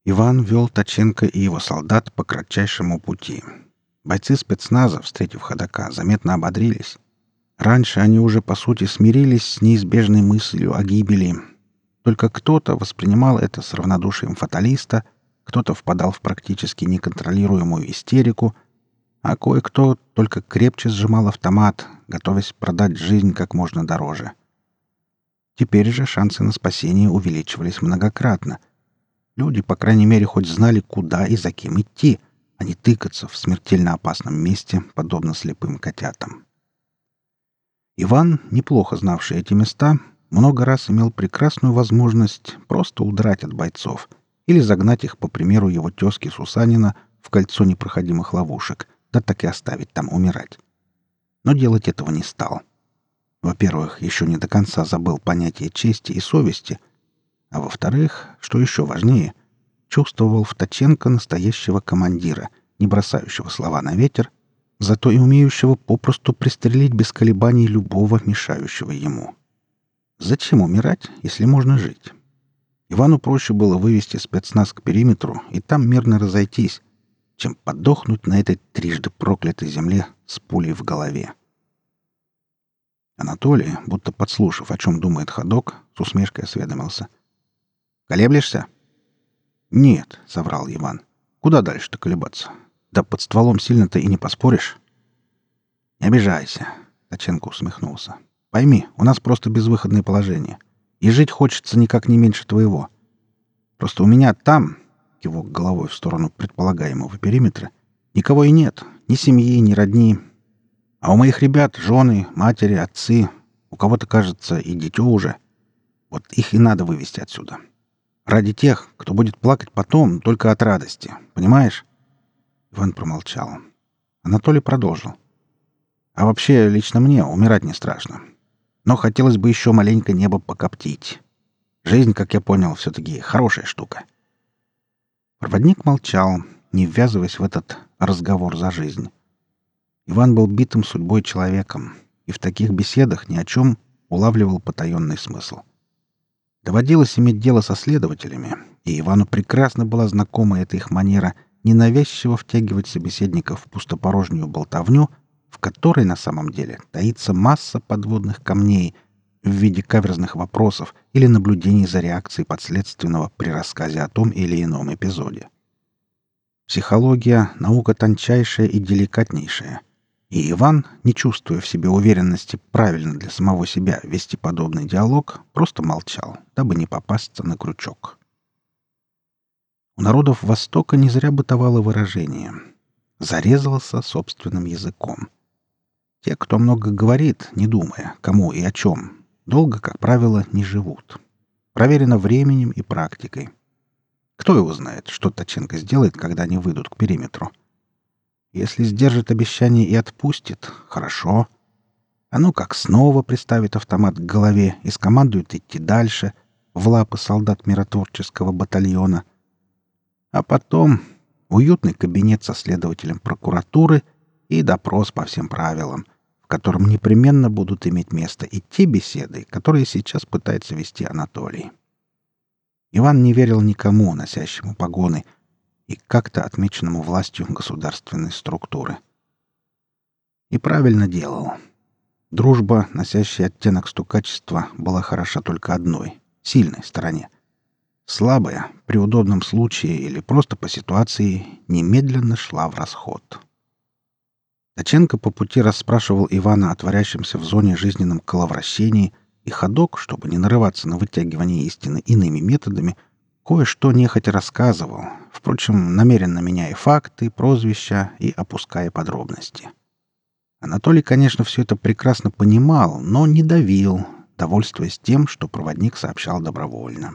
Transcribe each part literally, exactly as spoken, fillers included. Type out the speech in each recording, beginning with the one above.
Иван вел Таченко и его солдат по кратчайшему пути. Бойцы спецназа, встретив ходока, заметно ободрились. Раньше они уже, по сути, смирились с неизбежной мыслью о гибели. Только кто-то воспринимал это с равнодушием фаталиста, кто-то впадал в практически неконтролируемую истерику, а кое-кто только крепче сжимал автомат, готовясь продать жизнь как можно дороже. Теперь же шансы на спасение увеличивались многократно. Люди, по крайней мере, хоть знали, куда и за кем идти, а не тыкаться в смертельно опасном месте, подобно слепым котятам. Иван, неплохо знавший эти места, много раз имел прекрасную возможность просто удрать от бойцов или загнать их, по примеру его тезки Сусанина, в кольцо непроходимых ловушек, да так и оставить там умирать. Но делать этого не стал. Во-первых, еще не до конца забыл понятие чести и совести, а во-вторых, что еще важнее, чувствовал в Таченко настоящего командира, не бросающего слова на ветер, зато и умеющего попросту пристрелить без колебаний любого мешающего ему. Зачем умирать, если можно жить? Ивану проще было вывести спецназ к периметру и там мирно разойтись, чем подохнуть на этой трижды проклятой земле с пулей в голове. Анатолий, будто подслушав, о чем думает ходок, с усмешкой осведомился. «Колеблешься?» «Нет», — соврал Иван. «Куда дальше-то колебаться? Да под стволом сильно-то и не поспоришь». «Не обижайся», — Таченко усмехнулся. «Пойми, у нас просто безвыходное положение. И жить хочется никак не меньше твоего. Просто у меня там, — кивок головой в сторону предполагаемого периметра, — никого и нет, ни семьи, ни родни. А у моих ребят жены, матери, отцы, у кого-то, кажется, и дитё уже. Вот их и надо вывести отсюда. Ради тех, кто будет плакать потом только от радости. Понимаешь?» Иван промолчал. Анатолий продолжил. «А вообще, лично мне умирать не страшно. Но хотелось бы еще маленько небо покоптить. Жизнь, как я понял, все-таки хорошая штука». Проводник молчал, не ввязываясь в этот разговор за жизнь. Иван был битым судьбой человеком, и в таких беседах ни о чем улавливал потаенный смысл. Доводилось иметь дело со следователями, и Ивану прекрасно была знакома эта их манера ненавязчиво втягивать собеседников в пустопорожнюю болтовню, в которой на самом деле таится масса подводных камней в виде каверзных вопросов или наблюдений за реакцией подследственного при рассказе о том или ином эпизоде. Психология — наука тончайшая и деликатнейшая, и Иван, не чувствуя в себе уверенности правильно для самого себя вести подобный диалог, просто молчал, дабы не попасться на крючок. У народов Востока не зря бытовало выражение «зарезался собственным языком». Те, кто много говорит, не думая, кому и о чем, долго, как правило, не живут. Проверено временем и практикой. Кто его знает, что Таченко сделает, когда они выйдут к периметру? Если сдержит обещание и отпустит — хорошо. А ну как снова приставит автомат к голове и скомандует идти дальше, в лапы солдат миротворческого батальона. А потом уютный кабинет со следователем прокуратуры и допрос по всем правилам, в котором непременно будут иметь место и те беседы, которые сейчас пытается вести Анатолий. Иван не верил никому, носящему погоны, и как-то отмеченному властью государственной структуры. И правильно делал. Дружба, носящая оттенок стукачества, была хороша только одной — сильной стороне. Слабая, при удобном случае или просто по ситуации, немедленно шла в расход. Таченко по пути расспрашивал Ивана о творящемся в зоне жизненном коловращении, и ходок, чтобы не нарываться на вытягивание истины иными методами, кое-что нехотя рассказывал, впрочем, намеренно меняя факты, прозвища и опуская подробности. Анатолий, конечно, все это прекрасно понимал, но не давил, довольствуясь тем, что проводник сообщал добровольно.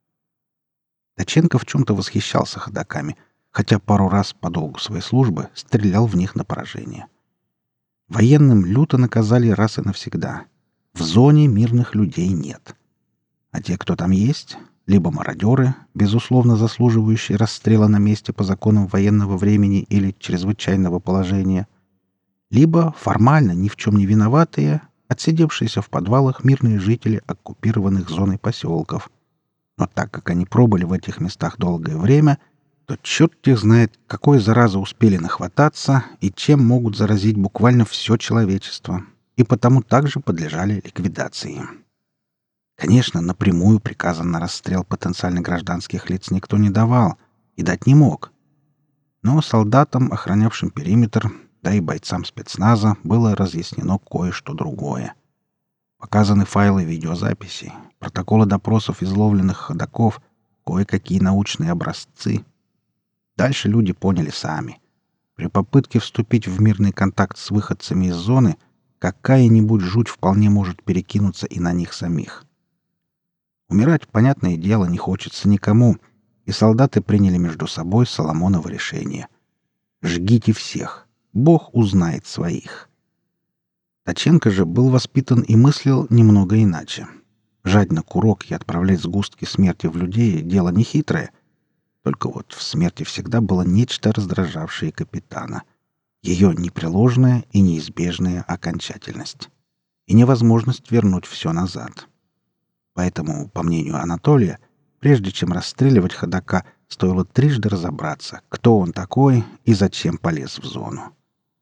Таченко в чем-то восхищался ходоками, хотя пару раз по долгу своей службы стрелял в них на поражение. Военным люто наказали раз и навсегда. В зоне мирных людей нет. А те, кто там есть, либо мародеры, безусловно заслуживающие расстрела на месте по законам военного времени или чрезвычайного положения, либо формально ни в чем не виноватые, отсидевшиеся в подвалах мирные жители оккупированных зоной поселков. Но так как они пробыли в этих местах долгое время, то черт их знает, какой заразы успели нахвататься и чем могут заразить буквально все человечество, и потому также подлежали ликвидации. Конечно, напрямую приказа на расстрел потенциально гражданских лиц никто не давал и дать не мог. Но солдатам, охранявшим периметр, да и бойцам спецназа было разъяснено кое-что другое. Показаны файлы видеозаписей, протоколы допросов изловленных ходоков, кое-какие научные образцы. Дальше люди поняли сами. При попытке вступить в мирный контакт с выходцами из зоны какая-нибудь жуть вполне может перекинуться и на них самих. Умирать, понятное дело, не хочется никому, и солдаты приняли между собой Соломоново решение. «Жгите всех, Бог узнает своих». Таченко же был воспитан и мыслил немного иначе. Жать на курок и отправлять сгустки смерти в людей — дело нехитрое. Только вот в смерти всегда было нечто, раздражавшее капитана. Ее непреложная и неизбежная окончательность. И невозможность вернуть все назад. Поэтому, по мнению Анатолия, прежде чем расстреливать ходока, стоило трижды разобраться, кто он такой и зачем полез в зону.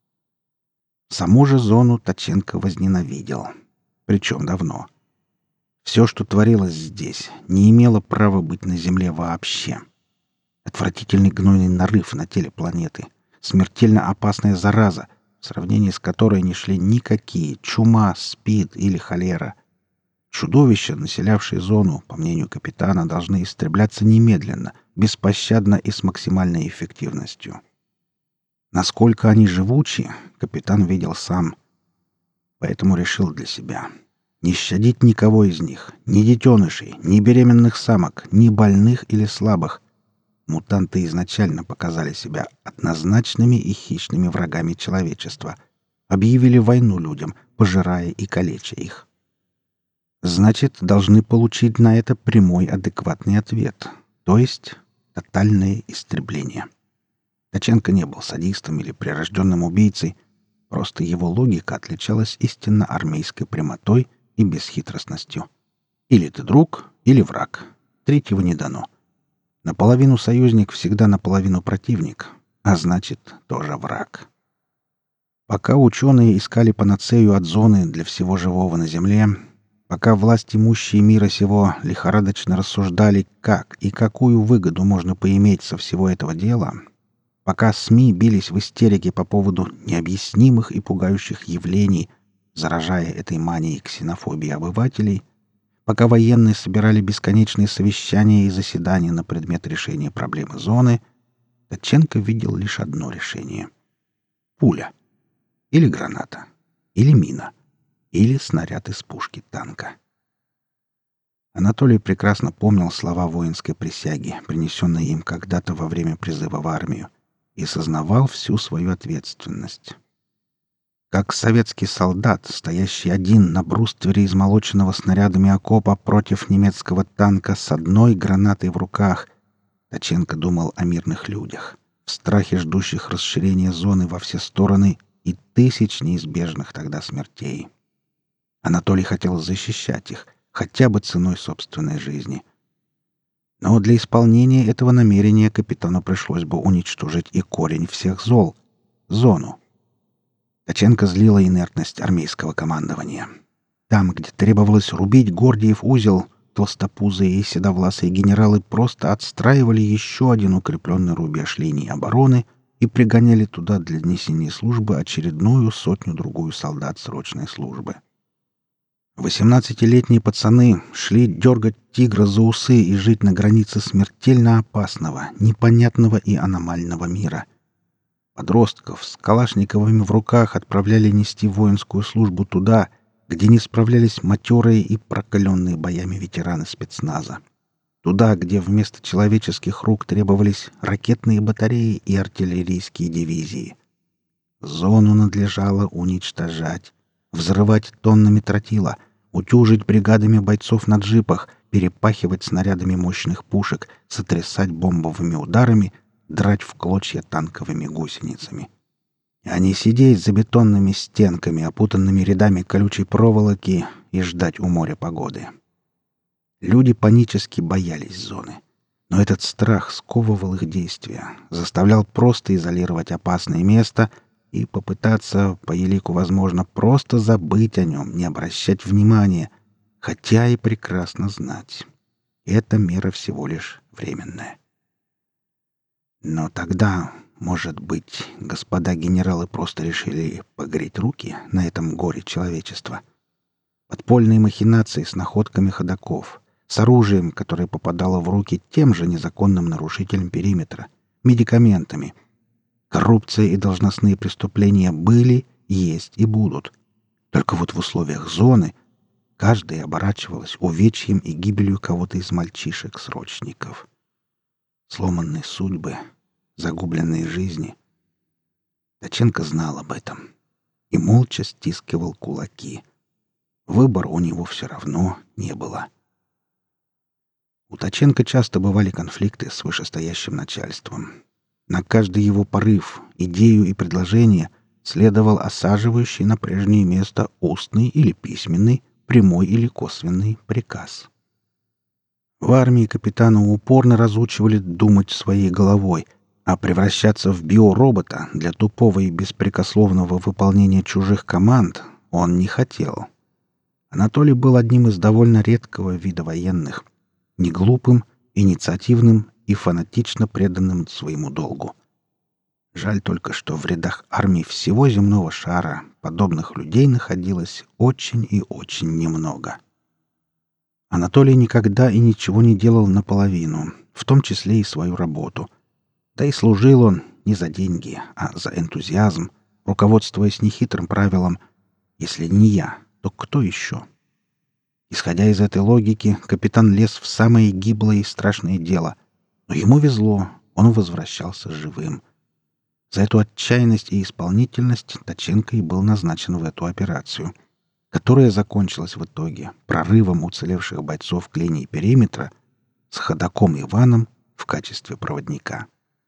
Саму же зону Таченко возненавидел. Причем давно. Все, что творилось здесь, не имело права быть на Земле вообще. Отвратительный гнойный нарыв на теле планеты, смертельно опасная зараза, в сравнении с которой не шли никакие чума, спид или холера. Чудовища, населявшие зону, по мнению капитана, должны истребляться немедленно, беспощадно и с максимальной эффективностью. Насколько они живучи, капитан видел сам. Поэтому решил для себя не щадить никого из них, ни детенышей, ни беременных самок, ни больных или слабых. Мутанты изначально показали себя однозначными и хищными врагами человечества, объявили войну людям, пожирая и калеча их. Значит, должны получить на это прямой адекватный ответ, то есть тотальное истребление. Таченко не был садистом или прирожденным убийцей, просто его логика отличалась истинно армейской прямотой и бесхитростностью. Или ты друг, или враг. Третьего не дано. Наполовину союзник всегда наполовину противник, а значит, тоже враг. Пока ученые искали панацею от зоны для всего живого на Земле, пока власть имущие мира сего лихорадочно рассуждали, как и какую выгоду можно поиметь со всего этого дела, пока СМИ бились в истерике по поводу необъяснимых и пугающих явлений, заражая этой манией ксенофобии обывателей, пока военные собирали бесконечные совещания и заседания на предмет решения проблемы зоны, Таченко видел лишь одно решение — пуля. Или граната. Или мина. Или снаряд из пушки танка. Анатолий прекрасно помнил слова воинской присяги, принесенные им когда-то во время призыва в армию, и сознавал всю свою ответственность. Как советский солдат, стоящий один на бруствере измолоченного снарядами окопа против немецкого танка с одной гранатой в руках, Таченко думал о мирных людях, в страхе ждущих расширения зоны во все стороны и тысяч неизбежных тогда смертей. Анатолий хотел защищать их, хотя бы ценой собственной жизни. Но для исполнения этого намерения капитану пришлось бы уничтожить и корень всех зол — зону. Таченко злила инертность армейского командования. Там, где требовалось рубить Гордиев узел, толстопузые и седовласые генералы просто отстраивали еще один укрепленный рубеж линии обороны и пригоняли туда для несения службы очередную сотню-другую солдат срочной службы. Восемнадцатилетние пацаны шли дергать тигра за усы и жить на границе смертельно опасного, непонятного и аномального мира. Подростков с калашниковыми в руках отправляли нести воинскую службу туда, где не справлялись матерые и прокаленные боями ветераны спецназа. Туда, где вместо человеческих рук требовались ракетные батареи и артиллерийские дивизии. Зону надлежало уничтожать, взрывать тоннами тротила, утюжить бригадами бойцов на джипах, перепахивать снарядами мощных пушек, сотрясать бомбовыми ударами, драть в клочья танковыми гусеницами. А не сидеть за бетонными стенками, опутанными рядами колючей проволоки, и ждать у моря погоды. Люди панически боялись зоны. Но этот страх сковывал их действия, заставлял просто изолировать опасное место и попытаться, по елику возможно, просто забыть о нем, не обращать внимания, хотя и прекрасно знать. Эта мера всего лишь временная. Но тогда, может быть, господа генералы просто решили погреть руки на этом горе человечества. Подпольные махинации с находками ходоков, с оружием, которое попадало в руки тем же незаконным нарушителям периметра, медикаментами. Коррупция и должностные преступления были, есть и будут. Только вот в условиях зоны каждая оборачивалась увечьем и гибелью кого-то из мальчишек-срочников. Сломанные судьбы, загубленные жизни. Таченко знал об этом и молча стискивал кулаки. Выбора у него все равно не было. У Таченко часто бывали конфликты с вышестоящим начальством. На каждый его порыв, идею и предложение следовал осаживающий на прежнее место устный или письменный, прямой или косвенный приказ. В армии капитана упорно разучивали думать своей головой, а превращаться в биоробота для тупого и беспрекословного выполнения чужих команд он не хотел. Анатолий был одним из довольно редкого вида военных, неглупым, инициативным и фанатично преданным своему долгу. Жаль только, что в рядах армий всего земного шара подобных людей находилось очень и очень немного. Анатолий никогда и ничего не делал наполовину, в том числе и свою работу. Да и служил он не за деньги, а за энтузиазм, руководствуясь нехитрым правилом «если не я, то кто еще?». Исходя из этой логики, капитан лез в самое гиблое и страшное дело. Но ему везло, он возвращался живым. За эту отчаянность и исполнительность Таченко и был назначен в эту операцию, которая закончилась в итоге прорывом уцелевших бойцов к линии периметра с ходоком Иваном в качестве проводника.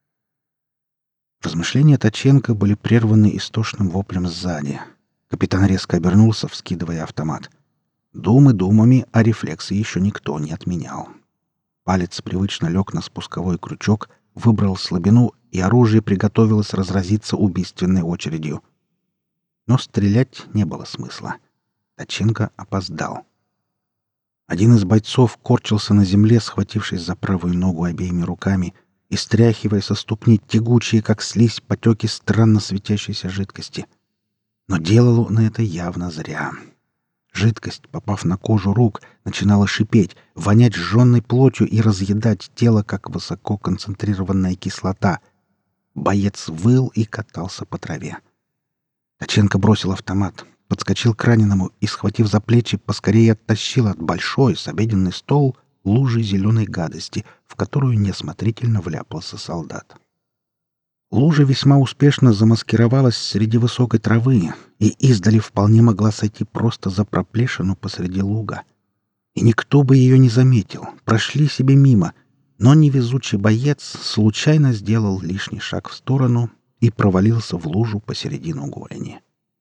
Размышления Таченко были прерваны истошным воплем сзади. Капитан резко обернулся, вскидывая автомат. Думы думами, а рефлексы еще никто не отменял. Палец привычно лег на спусковой крючок, выбрал слабину, и оружие приготовилось разразиться убийственной очередью. Но стрелять не было смысла. Таченко опоздал. Один из бойцов корчился на земле, схватившись за правую ногу обеими руками и стряхивая со ступни тягучие, как слизь, потеки странно светящейся жидкости. Но делал он это явно зря. Жидкость, попав на кожу рук, начинала шипеть, вонять сжженной плотью и разъедать тело, как высококонцентрированная кислота. Боец выл и катался по траве. Таченко бросил автомат, подскочил к раненому и, схватив за плечи, поскорее оттащил от большой с обеденный стол лужи зеленой гадости, в которую неосмотрительно вляпался солдат. Лужа весьма успешно замаскировалась среди высокой травы и издали вполне могла сойти просто за проплешину посреди луга. И никто бы ее не заметил, прошли себе мимо, но невезучий боец случайно сделал лишний шаг в сторону и провалился в лужу посередину голени.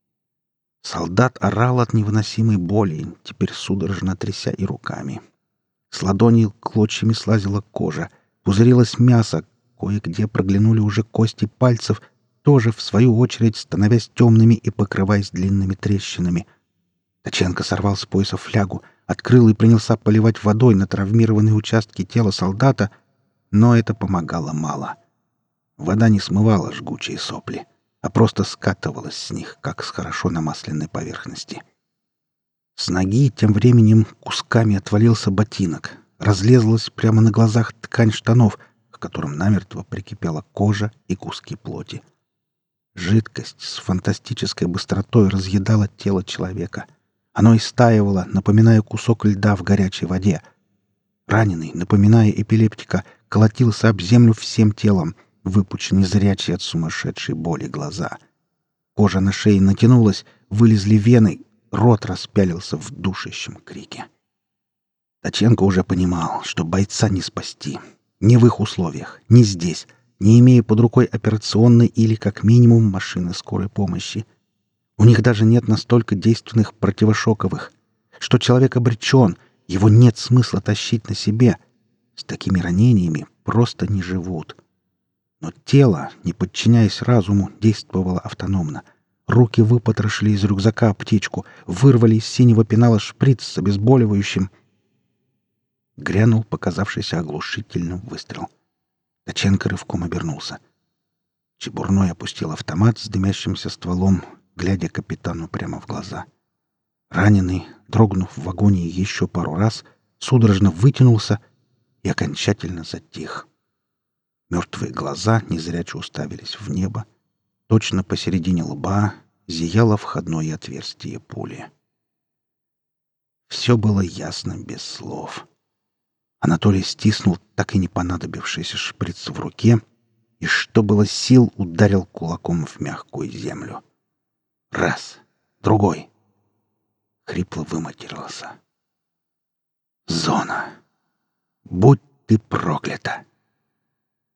Солдат орал от невыносимой боли, теперь судорожно тряся и руками. С ладоней клочьями слазила кожа, пузырилось мясо, кое-где проглянули уже кости пальцев, тоже, в свою очередь, становясь темными и покрываясь длинными трещинами. Таченко сорвал с пояса флягу, открыл и принялся поливать водой на травмированные участки тела солдата, но это помогало мало. Вода не смывала жгучие сопли, а просто скатывалась с них, как с хорошо намасленной поверхности. С ноги тем временем кусками отвалился ботинок, разлезлась прямо на глазах ткань штанов, к которым намертво прикипела кожа и куски плоти. Жидкость с фантастической быстротой разъедала тело человека. Оно истаивало, напоминая кусок льда в горячей воде. Раненый, напоминая эпилептика, колотился об землю всем телом, выпучив незрячие от сумасшедшей боли глаза. Кожа на шее натянулась, вылезли вены, рот распялился в душащем крике. Таченко уже понимал, что бойца не спасти. Ни в их условиях, ни здесь, не имея под рукой операционной или, как минимум, машины скорой помощи. У них даже нет настолько действенных противошоковых, что человек обречен, Его нет смысла тащить на себе. С такими ранениями просто не живут. Но тело, не подчиняясь разуму, действовало автономно. Руки выпотрошили из рюкзака аптечку, вырвали из синего пенала шприц с обезболивающим. Грянул показавшийся оглушительным выстрел. Ткаченко рывком обернулся. Чебурной опустил автомат с дымящимся стволом, глядя капитану прямо в глаза. Раненый, дрогнув в агонии еще пару раз, судорожно вытянулся и окончательно затих. Мертвые глаза незряче уставились в небо. Точно посередине лба зияло входное отверстие пули. Все было ясно без слов. Анатолий стиснул так и не понадобившийся шприц в руке и, что было сил, ударил кулаком в мягкую землю. Раз, другой. Хрипло выматерился. «Зона! Будь ты проклята!»